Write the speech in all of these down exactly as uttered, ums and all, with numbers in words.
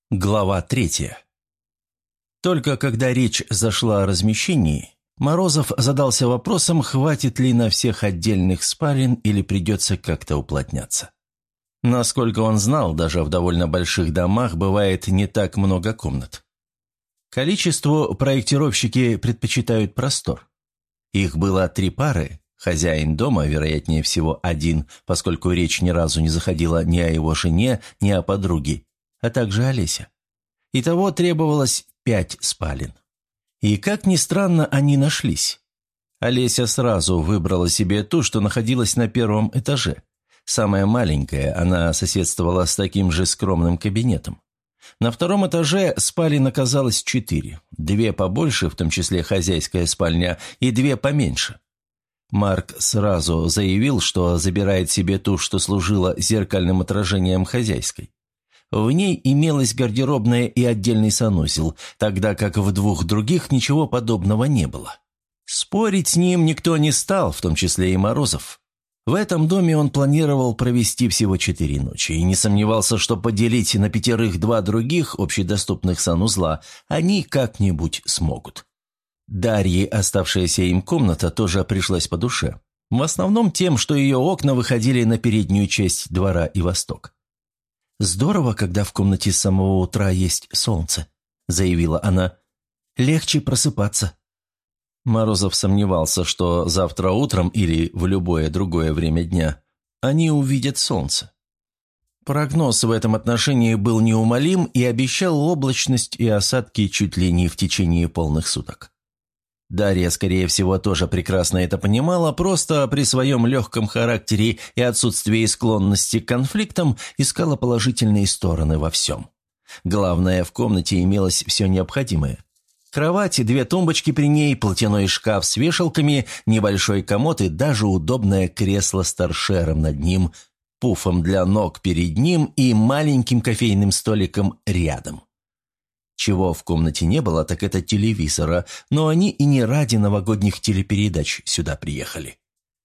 Глава третья. Только когда речь зашла о размещении, Морозов задался вопросом, хватит ли на всех отдельных спален или придется как-то уплотняться. Насколько он знал, даже в довольно больших домах бывает не так много комнат. Количеству проектировщики предпочитают простор. Их было три пары, хозяин дома, вероятнее всего, один, поскольку речь ни разу не заходила ни о его жене, ни о подруге, а также Олеся. Итого требовалось пять спален. И, как ни странно, они нашлись. Олеся сразу выбрала себе ту, что находилась на первом этаже. Самая маленькая, она соседствовала с таким же скромным кабинетом. На втором этаже спален оказалось четыре. Две побольше, в том числе хозяйская спальня, и две поменьше. Марк сразу заявил, что забирает себе ту, что служила зеркальным отражением хозяйской. В ней имелась гардеробная и отдельный санузел, тогда как в двух других ничего подобного не было. Спорить с ним никто не стал, в том числе и Морозов. В этом доме он планировал провести всего четыре ночи и не сомневался, что поделить на пятерых два других общедоступных санузла они как-нибудь смогут. Дарье оставшаяся им комната тоже пришлась по душе. В основном тем, что ее окна выходили на переднюю часть двора и восток. «Здорово, когда в комнате с самого утра есть солнце», — заявила она. «Легче просыпаться». Морозов сомневался, что завтра утром или в любое другое время дня они увидят солнце. Прогноз в этом отношении был неумолим и обещал облачность и осадки чуть ли не в течение полных суток. Дарья, скорее всего, тоже прекрасно это понимала, просто при своем легком характере и отсутствии склонности к конфликтам искала положительные стороны во всем. Главное, в комнате имелось все необходимое. Кровать, две тумбочки при ней, платяной шкаф с вешалками, небольшой комод и даже удобное кресло с торшером над ним, пуфом для ног перед ним и маленьким кофейным столиком рядом. Чего в комнате не было, так это телевизора, но они и не ради новогодних телепередач сюда приехали.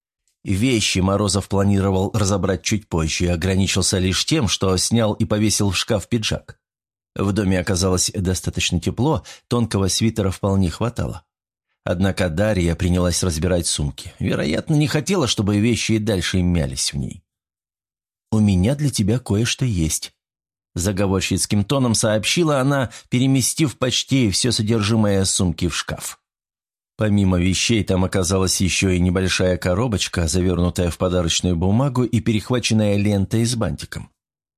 Вещи Морозов планировал разобрать чуть позже, ограничился лишь тем, что снял и повесил в шкаф пиджак. В доме оказалось достаточно тепло, тонкого свитера вполне хватало. Однако Дарья принялась разбирать сумки. Вероятно, не хотела, чтобы вещи и дальше мялись в ней. «У меня для тебя кое-что есть», — заговорщицким тоном сообщила она, переместив почти все содержимое сумки в шкаф. Помимо вещей там оказалась еще и небольшая коробочка, завернутая в подарочную бумагу и перехваченная лентой с бантиком.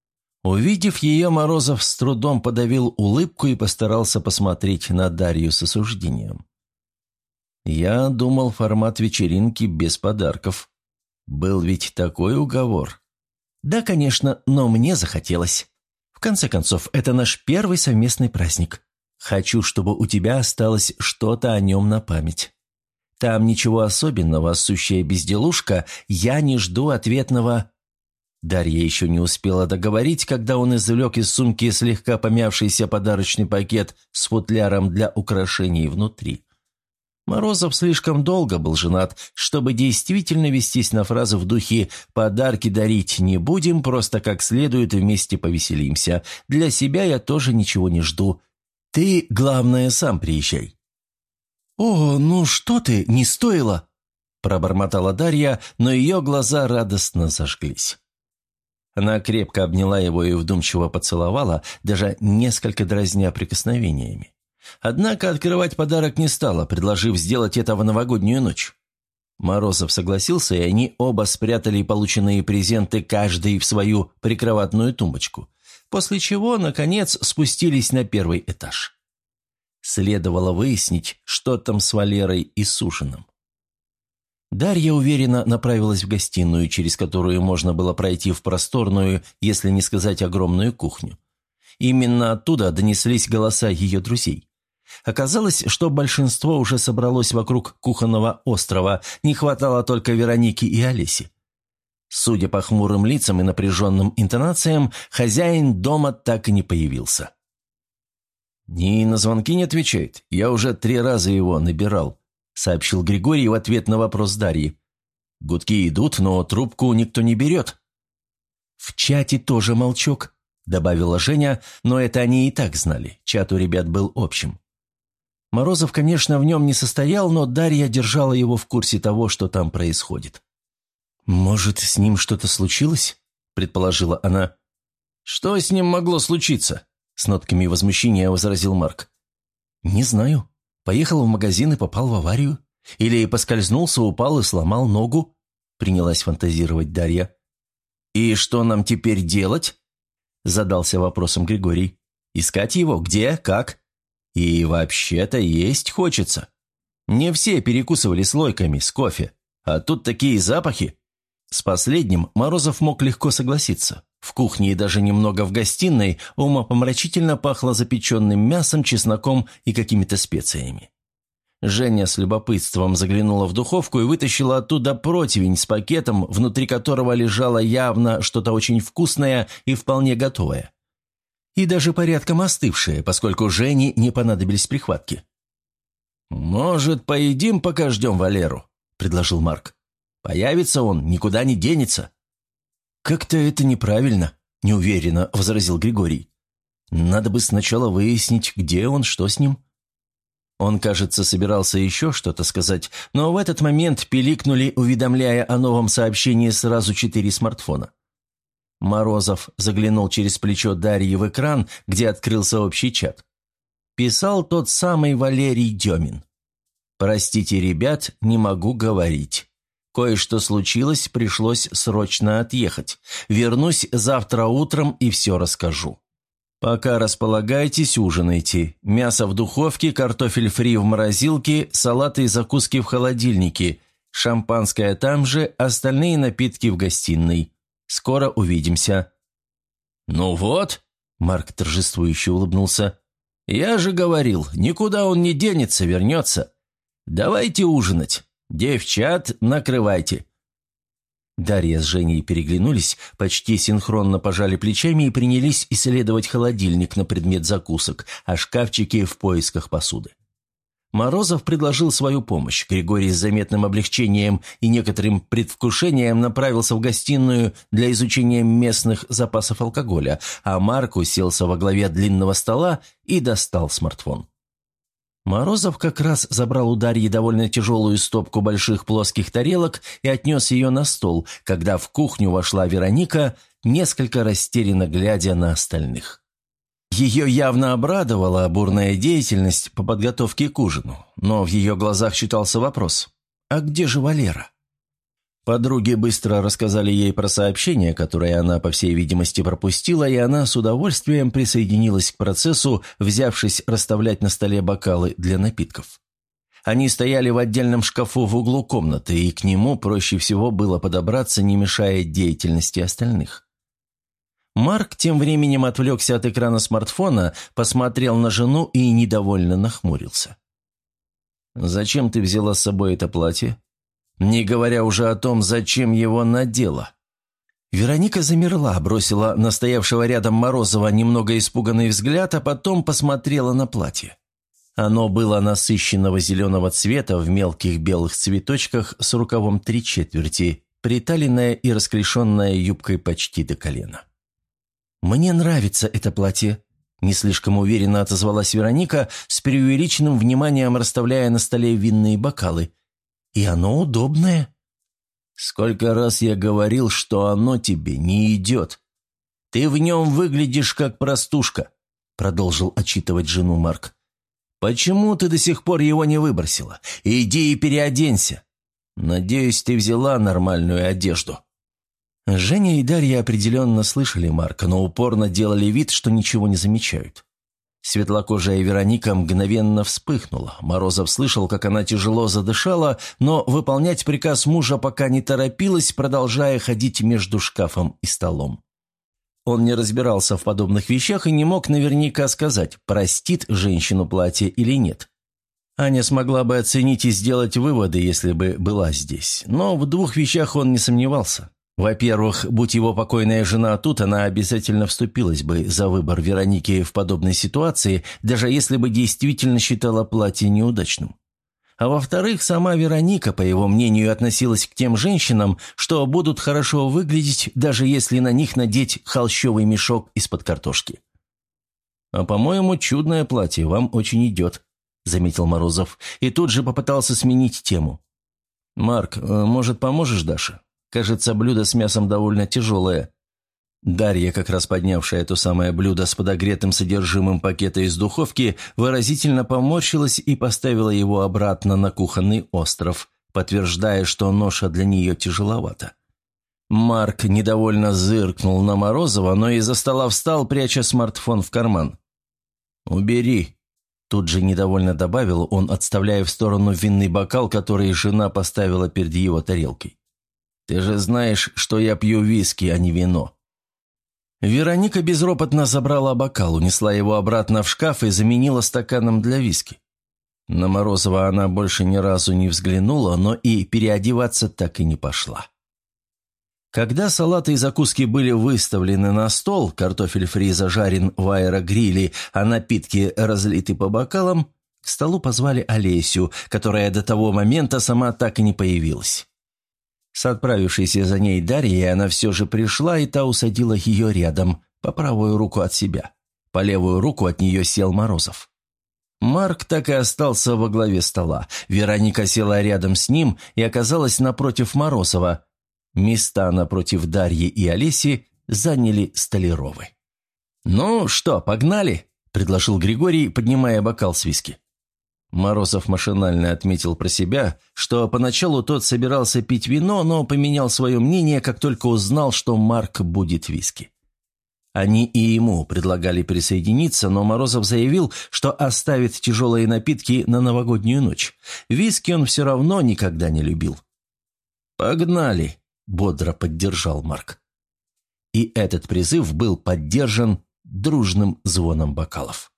Увидев ее, Морозов с трудом подавил улыбку и постарался посмотреть на Дарью с осуждением. «Я думал, формат вечеринки без подарков. Был ведь такой уговор». «Да, конечно, но мне захотелось. В конце концов, это наш первый совместный праздник. Хочу, чтобы у тебя осталось что-то о нем на память. Там ничего особенного, сущая безделушка, я не жду ответного...» Дарья еще не успела договорить, когда он извлек из сумки слегка помявшийся подарочный пакет с футляром для украшений внутри. Морозов слишком долго был женат, чтобы действительно вестись на фразы в духе «подарки дарить не будем, просто как следует вместе повеселимся. Для себя я тоже ничего не жду. Ты, главное, сам приезжай». «О, ну что ты, не стоило!» – пробормотала Дарья, но ее глаза радостно зажглись. Она крепко обняла его и вдумчиво поцеловала, даже несколько дразня прикосновениями. Однако открывать подарок не стала, предложив сделать это в новогоднюю ночь. Морозов согласился, и они оба спрятали полученные презенты каждый в свою прикроватную тумбочку, после чего, наконец, спустились на первый этаж. Следовало выяснить, что там с Валерой и Сушиным. Дарья уверенно направилась в гостиную, через которую можно было пройти в просторную, если не сказать огромную кухню. Именно оттуда донеслись голоса ее друзей. Оказалось, что большинство уже собралось вокруг кухонного острова, не хватало только Вероники и Олеси. Судя по хмурым лицам и напряженным интонациям, хозяин дома так и не появился. «Ни на звонки не отвечает, я уже три раза его набирал», сообщил Григорий в ответ на вопрос Дарьи. «Гудки идут, но трубку никто не берет». «В чате тоже молчок», добавила Женя, но это они и так знали, чат у ребят был общим. Морозов, конечно, в нем не состоял, но Дарья держала его в курсе того, что там происходит. «Может, с ним что-то случилось?» – предположила она. «Что с ним могло случиться?» – с нотками возмущения возразил Марк. «Не знаю. Поехал в магазин и попал в аварию. Или поскользнулся, упал и сломал ногу», – принялась фантазировать Дарья. «И что нам теперь делать?» – задался вопросом Григорий. «Искать его? Где? Как? И вообще-то есть хочется. Не все перекусывали слойками с кофе, а тут такие запахи». С последним Морозов мог легко согласиться. В кухне и даже немного в гостиной умопомрачительно пахло запеченным мясом, чесноком и какими-то специями. Женя с любопытством заглянула в духовку и вытащила оттуда противень с пакетом, внутри которого лежало явно что-то очень вкусное и вполне готовое. И даже порядком остывшее, поскольку Жене не понадобились прихватки. «Может, поедим, пока ждем Валеру?» – предложил Марк. «Появится он, никуда не денется». «Как-то это неправильно», – неуверенно возразил Григорий. «Надо бы сначала выяснить, где он, что с ним». Он, кажется, собирался еще что-то сказать, но в этот момент пиликнули, уведомляя о новом сообщении сразу четыре смартфона. Морозов заглянул через плечо Дарьи в экран, где открылся общий чат. Писал тот самый Валерий Демин. «Простите, ребят, не могу говорить. Кое-что случилось, пришлось срочно отъехать. Вернусь завтра утром и все расскажу. Пока располагайтесь, ужинайте. Мясо в духовке, картофель фри в морозилке, салаты и закуски в холодильнике, шампанское там же, остальные напитки в гостиной. Скоро увидимся». «Ну вот», — Марк торжествующе улыбнулся, — «я же говорил, никуда он не денется, вернется. Давайте ужинать. Девчат, накрывайте». Дарья с Женей переглянулись, почти синхронно пожали плечами и принялись исследовать холодильник на предмет закусок, а шкафчики в поисках посуды. Морозов предложил свою помощь. Григорий с заметным облегчением и некоторым предвкушением направился в гостиную для изучения местных запасов алкоголя, а Марк уселся во главе длинного стола и достал смартфон. Морозов как раз забрал у Дарьи довольно тяжелую стопку больших плоских тарелок и отнес ее на стол, когда в кухню вошла Вероника, несколько растерянно глядя на остальных. Ее явно обрадовала бурная деятельность по подготовке к ужину, но в ее глазах читался вопрос: «А где же Валера?» Подруги быстро рассказали ей про сообщение, которое она, по всей видимости, пропустила, и она с удовольствием присоединилась к процессу, взявшись расставлять на столе бокалы для напитков. Они стояли в отдельном шкафу в углу комнаты, и к нему проще всего было подобраться, не мешая деятельности остальных. Марк тем временем отвлекся от экрана смартфона, посмотрел на жену и недовольно нахмурился. «Зачем ты взяла с собой это платье? Не говоря уже о том, зачем его надела». Вероника замерла, бросила на стоявшего рядом Морозова немного испуганный взгляд, а потом посмотрела на платье. Оно было насыщенного зеленого цвета в мелких белых цветочках с рукавом три четверти, приталенное и расклешенное юбкой почти до колена. «Мне нравится это платье», – не слишком уверенно отозвалась Вероника, с преувеличенным вниманием расставляя на столе винные бокалы. «И оно удобное». «Сколько раз я говорил, что оно тебе не идет. Ты в нем выглядишь как простушка», – продолжил отчитывать жену Марк. «Почему ты до сих пор его не выбросила? Иди и переоденься. Надеюсь, ты взяла нормальную одежду». Женя и Дарья определенно слышали Марка, но упорно делали вид, что ничего не замечают. Светлокожая Вероника мгновенно вспыхнула. Морозов слышал, как она тяжело задышала, но выполнять приказ мужа пока не торопилась, продолжая ходить между шкафом и столом. Он не разбирался в подобных вещах и не мог наверняка сказать, простит женщину платье или нет. Аня смогла бы оценить и сделать выводы, если бы была здесь, но в двух вещах он не сомневался. Во-первых, будь его покойная жена тут, она обязательно вступилась бы за выбор Вероники в подобной ситуации, даже если бы действительно считала платье неудачным. А во-вторых, сама Вероника, по его мнению, относилась к тем женщинам, что будут хорошо выглядеть, даже если на них надеть холщовый мешок из-под картошки. «А, по-моему, чудное платье вам очень идет», – заметил Морозов, и тут же попытался сменить тему. «Марк, может, поможешь Даше? Кажется, блюдо с мясом довольно тяжелое». Дарья, как раз поднявшая то самое блюдо с подогретым содержимым пакета из духовки, выразительно поморщилась и поставила его обратно на кухонный остров, подтверждая, что ноша для нее тяжеловата. Марк недовольно зыркнул на Морозова, но из-за стола встал, пряча смартфон в карман. «Убери», – тут же недовольно добавил он, отставляя в сторону винный бокал, который жена поставила перед его тарелкой. «Ты же знаешь, что я пью виски, а не вино». Вероника безропотно забрала бокал, унесла его обратно в шкаф и заменила стаканом для виски. На Морозова она больше ни разу не взглянула, но и переодеваться так и не пошла. Когда салаты и закуски были выставлены на стол, картофель фри зажарен в аэрогриле, а напитки разлиты по бокалам, к столу позвали Олесю, которая до того момента сама так и не появилась. С отправившейся за ней Дарьей она все же пришла, и та усадила ее рядом, по правую руку от себя. По левую руку от нее сел Морозов. Марк так и остался во главе стола. Вероника села рядом с ним и оказалась напротив Морозова. Места напротив Дарьи и Олеси заняли Столяровы. «Ну что, погнали?» – предложил Григорий, поднимая бокал с виски. Морозов машинально отметил про себя, что поначалу тот собирался пить вино, но поменял свое мнение, как только узнал, что Марк будет виски. Они и ему предлагали присоединиться, но Морозов заявил, что оставит тяжелые напитки на новогоднюю ночь. Виски он все равно никогда не любил. «Погнали!» – бодро поддержал Марк. И этот призыв был поддержан дружным звоном бокалов.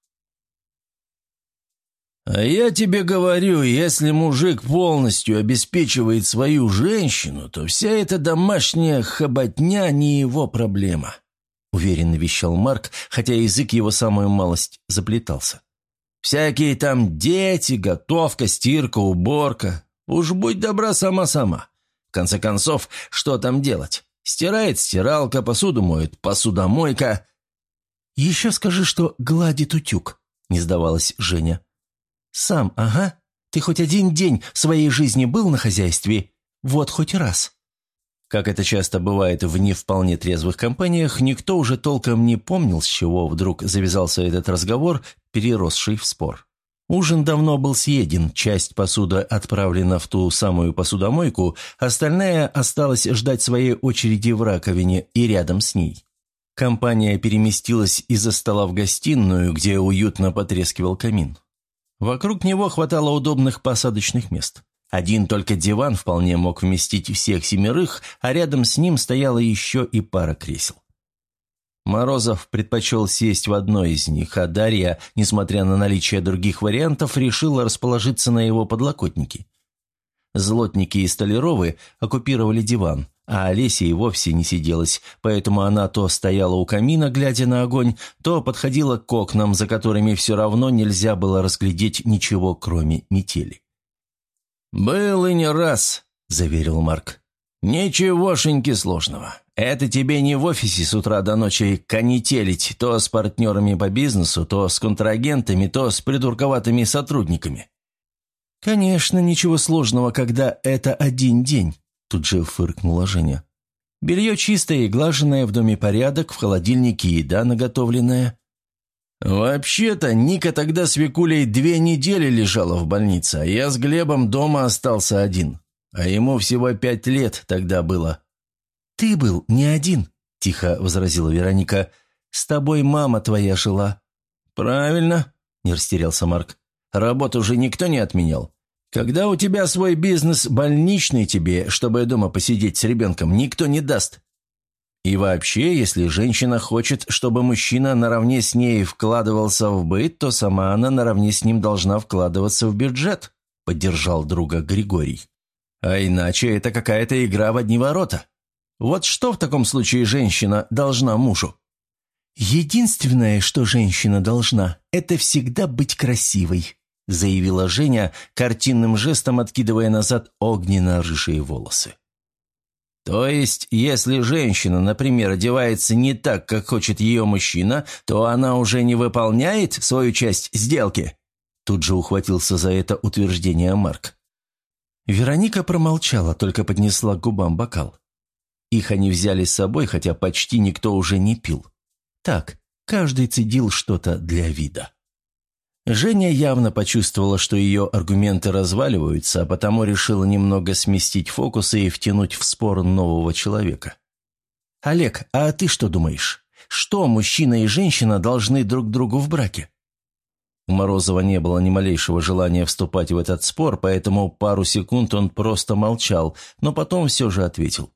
«А я тебе говорю, если мужик полностью обеспечивает свою женщину, то вся эта домашняя хоботня не его проблема», – уверенно вещал Марк, хотя язык его самую малость заплетался. «Всякие там дети, готовка, стирка, уборка. Уж будь добра сама-сама. В конце концов, что там делать? Стирает стиралка, посуду моет посудомойка». «Еще скажи, что гладит утюг», – не сдавалась Женя. «Сам, ага. Ты хоть один день в своей жизни был на хозяйстве? Вот хоть раз». Как это часто бывает в не вполне трезвых компаниях, никто уже толком не помнил, с чего вдруг завязался этот разговор, переросший в спор. Ужин давно был съеден, часть посуды отправлена в ту самую посудомойку, остальная осталась ждать своей очереди в раковине и рядом с ней. Компания переместилась из-за стола в гостиную, где уютно потрескивал камин. Вокруг него хватало удобных посадочных мест. Один только диван вполне мог вместить всех семерых, а рядом с ним стояла еще и пара кресел. Морозов предпочел сесть в одно из них, а Дарья, несмотря на наличие других вариантов, решила расположиться на его подлокотнике. Злотники и Столяровы оккупировали диван, а Олеся и вовсе не сиделась, поэтому она то стояла у камина, глядя на огонь, то подходила к окнам, за которыми все равно нельзя было разглядеть ничего, кроме метели. «Был и не раз», – заверил Марк. «Ничегошеньки сложного. Это тебе не в офисе с утра до ночи канителить то с партнерами по бизнесу, то с контрагентами, то с придурковатыми сотрудниками». «Конечно, ничего сложного, когда это один день», – тут же фыркнула Женя. «Белье чистое и глаженное, в доме порядок, в холодильнике еда наготовленная». «Вообще-то Ника тогда с Викулей две недели лежала в больнице, а я с Глебом дома остался один. А ему всего пять лет тогда было». «Ты был не один», – тихо возразила Вероника. «С тобой мама твоя жила». «Правильно», – не растерялся Марк. «Работу уже никто не отменял. Когда у тебя свой бизнес, больничный тебе, чтобы дома посидеть с ребенком, никто не даст. И вообще, если женщина хочет, чтобы мужчина наравне с ней вкладывался в быт, то сама она наравне с ним должна вкладываться в бюджет», – поддержал друга Григорий. «А иначе это какая-то игра в одни ворота. Вот что в таком случае женщина должна мужу?» «Единственное, что женщина должна, это всегда быть красивой», заявила Женя, картинным жестом откидывая назад огненно-рыжие волосы. «То есть, если женщина, например, одевается не так, как хочет ее мужчина, то она уже не выполняет свою часть сделки?» Тут же ухватился за это утверждение Марк. Вероника промолчала, только поднесла к губам бокал. Их они взяли с собой, хотя почти никто уже не пил. Так, каждый цедил что-то для вида. Женя явно почувствовала, что ее аргументы разваливаются, а потому решила немного сместить фокусы и втянуть в спор нового человека. «Олег, а ты что думаешь? Что мужчина и женщина должны друг другу в браке?» У Морозова не было ни малейшего желания вступать в этот спор, поэтому пару секунд он просто молчал, но потом все же ответил.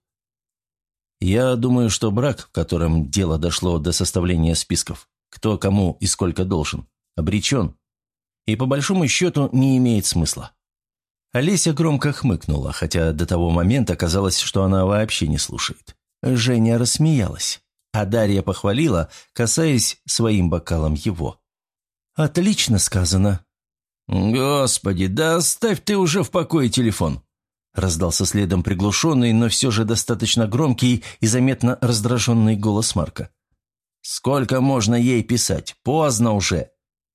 «Я думаю, что брак, в котором дело дошло до составления списков, кто кому и сколько должен, обречен, и по большому счету не имеет смысла». Олеся громко хмыкнула, хотя до того момента казалось, что она вообще не слушает. Женя рассмеялась, а Дарья похвалила, касаясь своим бокалом его. «Отлично сказано». «Господи, да оставь ты уже в покое телефон!» Раздался следом приглушенный, но все же достаточно громкий и заметно раздраженный голос Марка. «Сколько можно ей писать? Поздно уже!»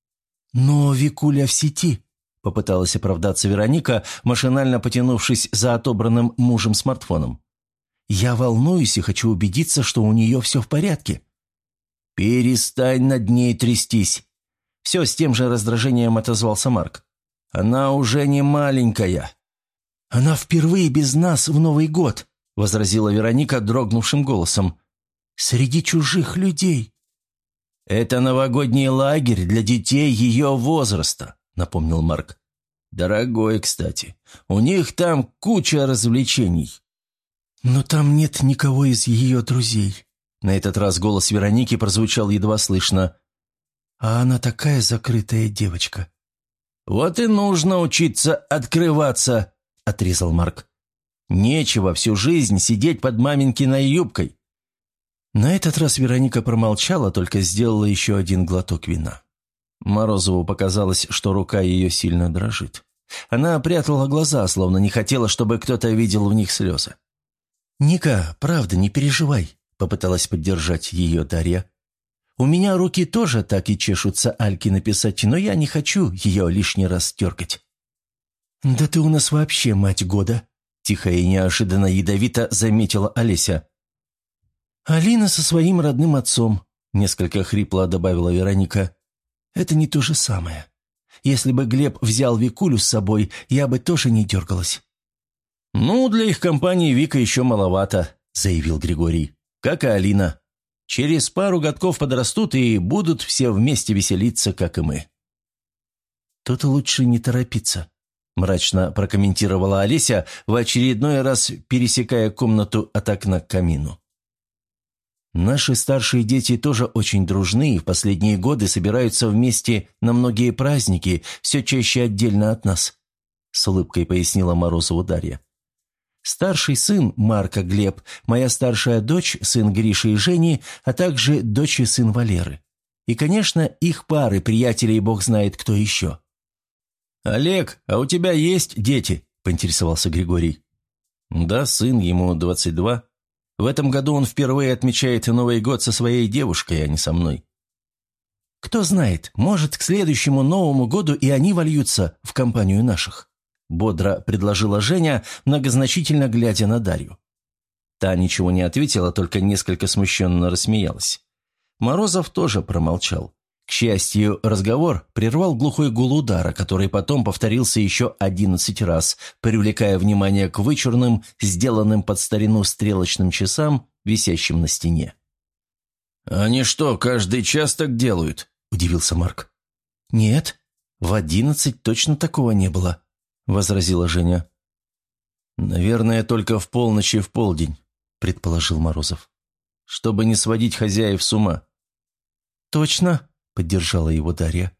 «Но Викуля в сети», — попыталась оправдаться Вероника, машинально потянувшись за отобранным мужем смартфоном. «Я волнуюсь и хочу убедиться, что у нее все в порядке». «Перестань над ней трястись!» Все с тем же раздражением отозвался Марк. «Она уже не маленькая». «Она впервые без нас в Новый год», — возразила Вероника дрогнувшим голосом. «Среди чужих людей». «Это новогодний лагерь для детей ее возраста», — напомнил Марк. «Дорогой, кстати. У них там куча развлечений». «Но там нет никого из ее друзей». На этот раз голос Вероники прозвучал едва слышно. «А она такая закрытая девочка». «Вот и нужно учиться открываться», — отрезал Марк. «Нечего всю жизнь сидеть под маменькиной юбкой». На этот раз Вероника промолчала, только сделала еще один глоток вина. Морозову показалось, что рука ее сильно дрожит. Она прятала глаза, словно не хотела, чтобы кто-то видел в них слезы. «Ника, правда, не переживай», — попыталась поддержать ее Дарья. «У меня руки тоже так и чешутся Альке написать, но я не хочу ее лишний раз дергать». «Да ты у нас вообще мать года», — тихо и неожиданно ядовито заметила Олеся. «Алина со своим родным отцом», — несколько хрипло добавила Вероника. «Это не то же самое. Если бы Глеб взял Викулю с собой, я бы тоже не дергалась». «Ну, для их компании Вика еще маловато», — заявил Григорий. «Как и Алина. Через пару годков подрастут и будут все вместе веселиться, как и мы». «Тут лучше не торопиться», — мрачно прокомментировала Олеся, в очередной раз пересекая комнату от окна к камину. «Наши старшие дети тоже очень дружны и в последние годы собираются вместе на многие праздники, все чаще отдельно от нас», — с улыбкой пояснила Морозову Дарья. «Старший сын Марка Глеб, моя старшая дочь, сын Гриши и Жени, а также дочь и сын Валеры. И, конечно, их пары, приятели и бог знает кто еще». «Олег, а у тебя есть дети?» – поинтересовался Григорий. «Да, сын, ему двадцать два. В этом году он впервые отмечает Новый год со своей девушкой, а не со мной». «Кто знает, может, к следующему Новому году и они вольются в компанию наших», – бодро предложила Женя, многозначительно глядя на Дарью. Та ничего не ответила, только несколько смущенно рассмеялась. Морозов тоже промолчал. К счастью, разговор прервал глухой гул удара, который потом повторился еще одиннадцать раз, привлекая внимание к вычурным, сделанным под старину стрелочным часам, висящим на стене. «Они что, каждый час так делают?» – удивился Марк. «Нет, в одиннадцать точно такого не было», – возразила Женя. «Наверное, только в полночь и в полдень», – предположил Морозов. «Чтобы не сводить хозяев с ума». «Точно», – поддержала его Дарья.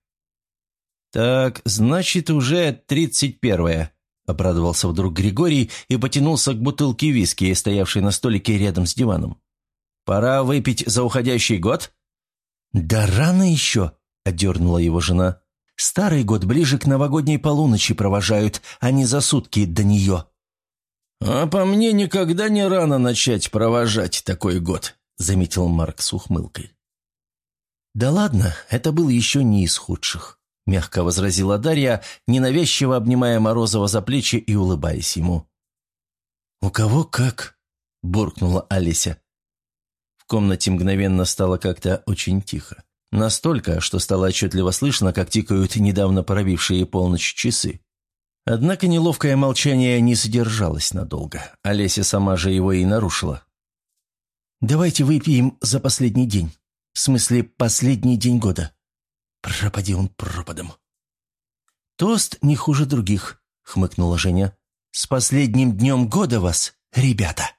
«Так, значит, уже тридцать первое», – обрадовался вдруг Григорий и потянулся к бутылке виски, стоявшей на столике рядом с диваном. «Пора выпить за уходящий год?» «Да рано еще», – одернула его жена. Старый год ближе к новогодней полуночи провожают, а не за сутки до нее». «А по мне никогда не рано начать провожать такой год», — заметил Марк с ухмылкой. «Да ладно, это был еще не из худших», — мягко возразила Дарья, ненавязчиво обнимая Морозова за плечи и улыбаясь ему. «У кого как?» — буркнула Олеся. В комнате мгновенно стало как-то очень тихо. Настолько, что стало отчетливо слышно, как тикают недавно пробившие полночь часы. Однако неловкое молчание не содержалось надолго. Олеся сама же его и нарушила. «Давайте выпьем за последний день. В смысле, последний день года. Пропади он пропадом». «Тост не хуже других», — хмыкнула Женя. «С последним днем года вас, ребята!»